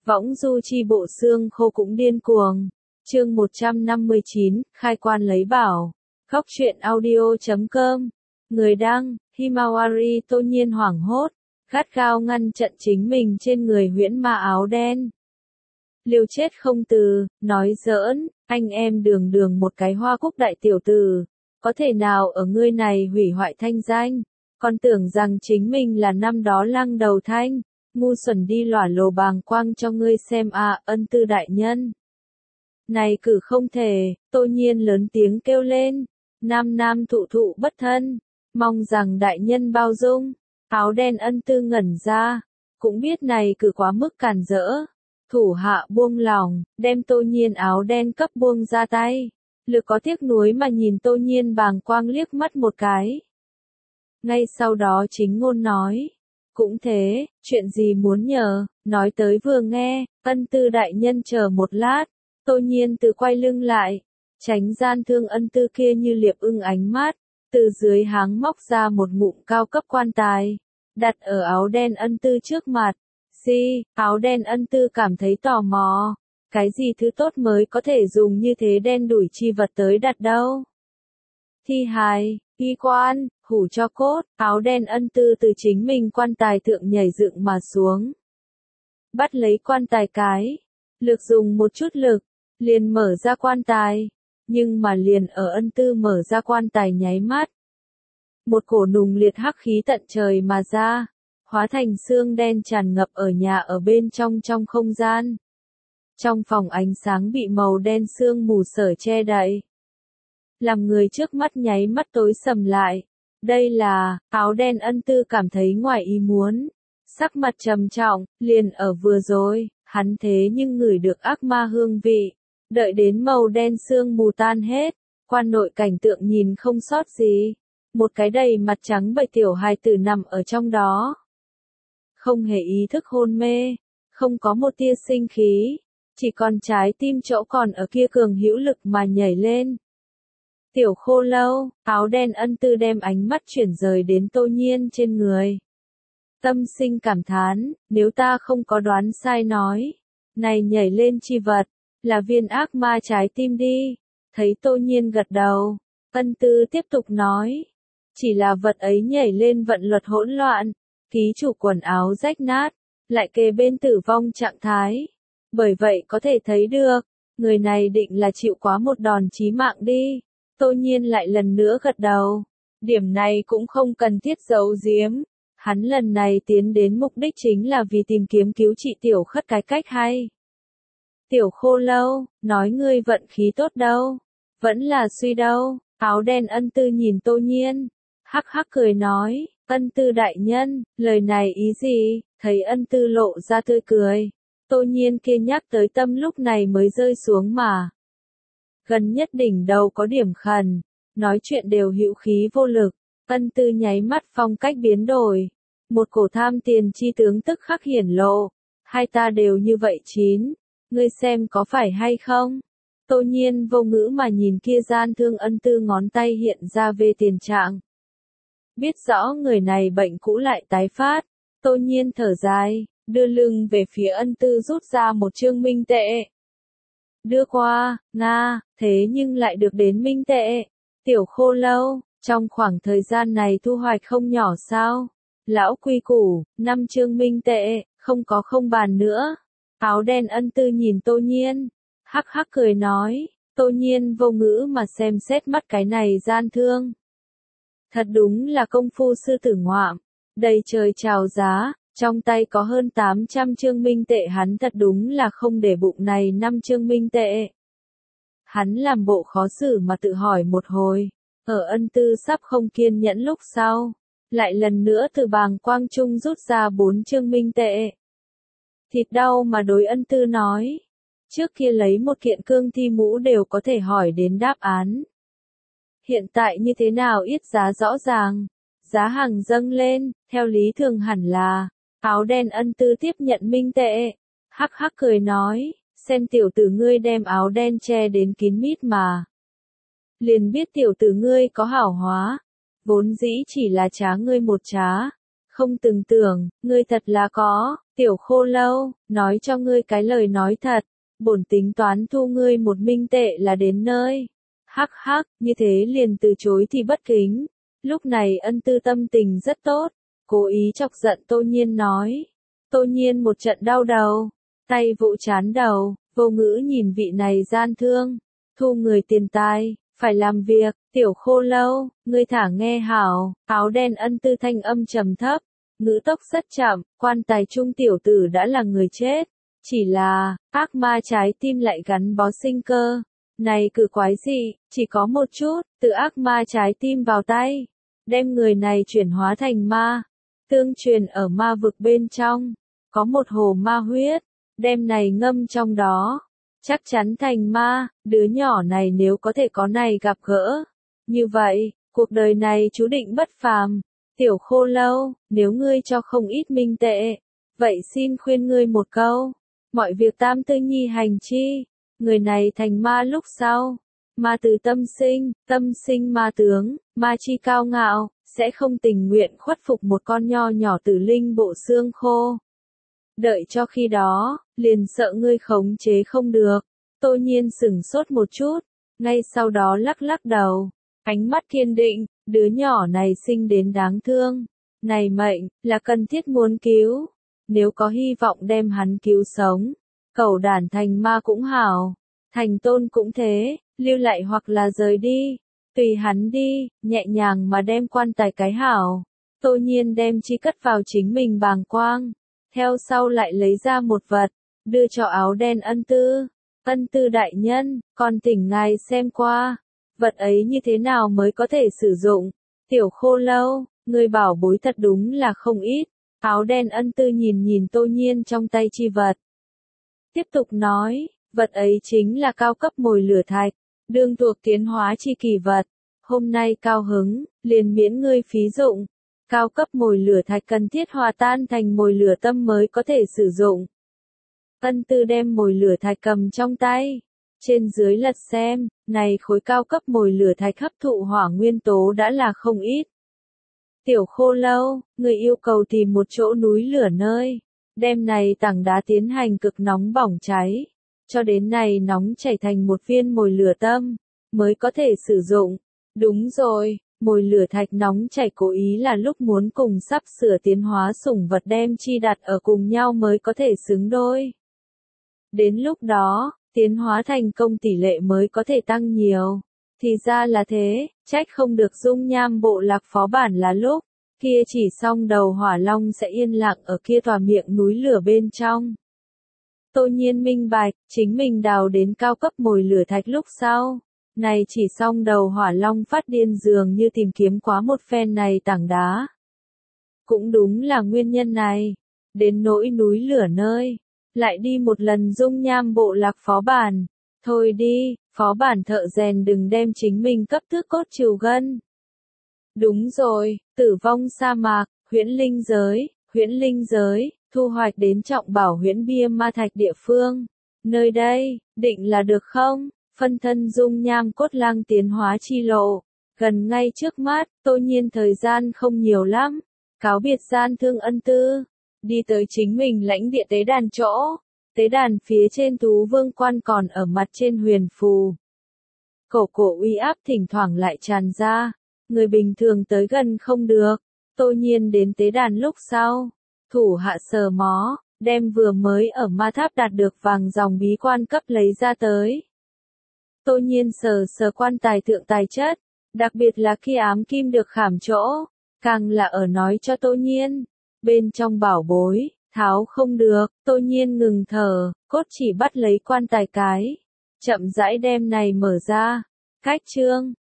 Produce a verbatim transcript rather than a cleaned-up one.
Võng du chi bộ xương khô cũng điên cuồng. Chương một trăm năm mươi chín, khai quan lấy bảo. Góc truyện audio chấm com. Người đăng, Himawari tô nhiên hoảng hốt, gắt gao ngăn chặn chính mình trên người huyễn ma áo đen. Liều chết không từ, nói giỡn, anh em đường đường một cái hoa cúc đại tiểu tử, có thể nào ở ngươi này hủy hoại thanh danh, còn tưởng rằng chính mình là năm đó lăng đầu thanh, ngu xuẩn đi lỏa lồ bàng quang cho ngươi xem à, ân tư đại nhân. Này cử không thể, tô nhiên lớn tiếng kêu lên, nam nam thụ thụ bất thân, mong rằng đại nhân bao dung, áo đen ân tư ngẩn ra, cũng biết này cử quá mức cản rỡ. Thủ hạ buông lòng, đem tô nhiên áo đen cấp buông ra tay. Lực có tiếc nuối mà nhìn tô nhiên bàng quang liếc mắt một cái. Ngay sau đó chính ngôn nói. Cũng thế, chuyện gì muốn nhờ, nói tới vừa nghe, ân tư đại nhân chờ một lát. Tô nhiên từ quay lưng lại, tránh gian thương ân tư kia như liệp ưng ánh mắt. Từ dưới háng móc ra một ngụm cao cấp quan tài, đặt ở áo đen ân tư trước mặt. Di, áo đen ân tư cảm thấy tò mò. Cái gì thứ tốt mới có thể dùng như thế đen đủi chi vật tới đặt đâu? Thi hài, y quan, hủ cho cốt, áo đen ân tư từ chính mình quan tài thượng nhảy dựng mà xuống. Bắt lấy quan tài cái, lực dùng một chút lực, liền mở ra quan tài. Nhưng mà liền ở ân tư mở ra quan tài nháy mắt. Một cổ nùng liệt hắc khí tận trời mà ra. Hóa thành xương đen tràn ngập ở nhà ở bên trong trong không gian. Trong phòng ánh sáng bị màu đen sương mù sở che đậy. Làm người trước mắt nháy mắt tối sầm lại. Đây là, áo đen ân tư cảm thấy ngoài ý muốn. Sắc mặt trầm trọng, liền ở vừa rồi, hắn thế nhưng ngửi được ác ma hương vị. Đợi đến màu đen sương mù tan hết, quan nội cảnh tượng nhìn không sót gì. Một cái đầy mặt trắng bệch tiểu hài tử nằm ở trong đó. Không hề ý thức hôn mê, không có một tia sinh khí, chỉ còn trái tim chỗ còn ở kia cường hữu lực mà nhảy lên. Tiểu khô lâu, áo đen ân tư đem ánh mắt chuyển rời đến tô nhiên trên người. Tâm sinh cảm thán, nếu ta không có đoán sai nói, này nhảy lên chi vật, là viên ác ma trái tim đi. Thấy tô nhiên gật đầu, ân tư tiếp tục nói, chỉ là vật ấy nhảy lên vận luật hỗn loạn. Ký chủ quần áo rách nát, lại kề bên tử vong trạng thái. Bởi vậy có thể thấy được, người này định là chịu quá một đòn chí mạng đi. Tô nhiên lại lần nữa gật đầu. Điểm này cũng không cần thiết giấu giếm. Hắn lần này tiến đến mục đích chính là vì tìm kiếm cứu trị tiểu khất cái cách hay. Tiểu khô lâu, nói ngươi vận khí tốt đâu. Vẫn là suy đâu. Áo đen ân tư nhìn tô nhiên. Hắc hắc cười nói. Ân tư đại nhân, lời này ý gì? Thấy ân tư lộ ra tươi cười. Tô nhiên kia nhắc tới tâm lúc này mới rơi xuống mà. Gần nhất đỉnh đầu có điểm khẩn, nói chuyện đều hữu khí vô lực. Ân tư nháy mắt phong cách biến đổi. Một cổ tham tiền chi tướng tức khắc hiển lộ. Hai ta đều như vậy chín. Ngươi xem có phải hay không? Tô nhiên vô ngữ mà nhìn kia gian thương ân tư ngón tay hiện ra về tiền trạng. Biết rõ người này bệnh cũ lại tái phát, tô nhiên thở dài, đưa lưng về phía ân tư rút ra một chương minh tệ. Đưa qua, Nga, thế nhưng lại được đến minh tệ. Tiểu khô lâu, trong khoảng thời gian này thu hoạch không nhỏ sao? Lão quy củ, năm chương minh tệ, không có không bàn nữa. Áo đen ân tư nhìn tô nhiên, hắc hắc cười nói, tô nhiên vô ngữ mà xem xét mắt cái này gian thương. Thật đúng là công phu sư tử ngoạm, đầy trời chào giá, trong tay có hơn tám trăm chương minh tệ hắn thật đúng là không để bụng này năm chương minh tệ. Hắn làm bộ khó xử mà tự hỏi một hồi, ở ân tư sắp không kiên nhẫn lúc sau, lại lần nữa từ bàng quang trung rút ra bốn chương minh tệ. Thịt đau mà đối ân tư nói, trước kia lấy một kiện cương thi mũ đều có thể hỏi đến đáp án. Hiện tại như thế nào ít giá rõ ràng, giá hàng dâng lên, theo lý thường hẳn là, áo đen ân tư tiếp nhận minh tệ, hắc hắc cười nói, xem tiểu tử ngươi đem áo đen che đến kín mít mà. Liền biết tiểu tử ngươi có hảo hóa, vốn dĩ chỉ là trá ngươi một trá, Không từng tưởng, ngươi thật là có, tiểu khô lâu, nói cho ngươi cái lời nói thật, bổn tính toán thu ngươi một minh tệ là đến nơi. Hắc hắc, như thế liền từ chối thì bất kính. Lúc này Ân Tư tâm tình rất tốt, cố ý chọc giận Tô Nhiên nói. Tô Nhiên một trận đau đầu, tay vụ chán đầu, vô ngữ nhìn vị này gian thương, thu người tiền tài, phải làm việc, tiểu khô lâu, ngươi thả nghe hảo, áo đen Ân Tư thanh âm trầm thấp, ngữ tốc rất chậm, quan tài trung tiểu tử đã là người chết, chỉ là, ác ma trái tim lại gắn bó sinh cơ. Này cử quái gì, chỉ có một chút, từ ác ma trái tim vào tay, đem người này chuyển hóa thành ma, tương truyền ở ma vực bên trong, có một hồ ma huyết, đem này ngâm trong đó, chắc chắn thành ma, đứa nhỏ này nếu có thể có này gặp gỡ, như vậy, cuộc đời này chú định bất phàm. Tiểu khô lâu, nếu ngươi cho không ít minh tệ, vậy xin khuyên ngươi một câu, mọi việc tam tư nhi hành chi, người này thành ma lúc sau, ma từ tâm sinh, tâm sinh ma tướng, ma chi cao ngạo, sẽ không tình nguyện khuất phục một con nho nhỏ tử linh bộ xương khô. Đợi cho khi đó, liền sợ ngươi khống chế không được. Tô Nhiên sửng sốt một chút, ngay sau đó lắc lắc đầu, ánh mắt kiên định, đứa nhỏ này sinh đến đáng thương, này mệnh, là cần thiết muốn cứu, nếu có hy vọng đem hắn cứu sống, cẩu đản thành ma cũng hảo, thành tôn cũng thế, lưu lại hoặc là rời đi, tùy hắn đi, nhẹ nhàng mà đem quan tài cái hảo. Tô Nhiên đem chi cất vào chính mình bàng quang, theo sau lại lấy ra một vật, đưa cho áo đen Ân Tư. Ân Tư đại nhân, còn thỉnh ngài xem qua, vật ấy như thế nào mới có thể sử dụng. Tiểu khô lâu, người bảo bối thật đúng là không ít. Áo đen Ân Tư nhìn nhìn Tô Nhiên trong tay chi vật. Tiếp tục nói, vật ấy chính là cao cấp mồi lửa thạch, đương thuộc tiến hóa chi kỳ vật. Hôm nay cao hứng, liền miễn ngươi phí dụng. Cao cấp mồi lửa thạch cần thiết hòa tan thành mồi lửa tâm mới có thể sử dụng. Ân Tư đem mồi lửa thạch cầm trong tay, trên dưới lật xem, này khối cao cấp mồi lửa thạch hấp thụ hỏa nguyên tố đã là không ít. Tiểu khô lâu, người yêu cầu tìm một chỗ núi lửa nơi, đem này tảng đá tiến hành cực nóng bỏng cháy, cho đến này nóng chảy thành một viên mồi lửa tâm, mới có thể sử dụng. Đúng rồi, mồi lửa thạch nóng chảy cố ý là lúc muốn cùng sắp sửa tiến hóa sủng vật đem chi đặt ở cùng nhau mới có thể xứng đôi. Đến lúc đó, tiến hóa thành công tỷ lệ mới có thể tăng nhiều. Thì ra là thế, trách không được dung nham bộ lạc phó bản là lúc, kia chỉ xong đầu hỏa long sẽ yên lặng ở kia tòa miệng núi lửa bên trong. Tô Nhiên minh bạch, chính mình đào đến cao cấp mồi lửa thạch lúc sau. Này chỉ xong đầu hỏa long phát điên dường như tìm kiếm quá một phen này tảng đá. Cũng đúng là nguyên nhân này. Đến nỗi núi lửa nơi. Lại đi một lần dung nham bộ lạc phó bản. Thôi đi, phó bản thợ rèn đừng đem chính mình cấp thước cốt trừ gân. Đúng rồi, tử vong sa mạc, huyễn linh giới, huyễn linh giới, thu hoạch đến trọng bảo huyễn bia ma thạch địa phương. Nơi đây, định là được không? Phân thân dung nham cốt lang tiến hóa chi lộ. Gần ngay trước mắt, Tô Nhiên thời gian không nhiều lắm. Cáo biệt gian thương Ân Tư. Đi tới chính mình lãnh địa tế đàn chỗ. Tế đàn phía trên thú vương quan còn ở mặt trên huyền phù. Cổ cổ uy áp thỉnh thoảng lại tràn ra. Người bình thường tới gần không được. Tô Nhiên đến tế đàn lúc sau. Thủ hạ sờ mó, đem vừa mới ở ma tháp đạt được vàng dòng bí quan cấp lấy ra tới. Tô Nhiên sờ sờ quan tài thượng tài chất, đặc biệt là khi ám kim được khảm chỗ, càng là ở nói cho Tô Nhiên, bên trong bảo bối, tháo không được. Tô Nhiên ngừng thở, cốt chỉ bắt lấy quan tài cái, chậm rãi đem này mở ra, cách chương.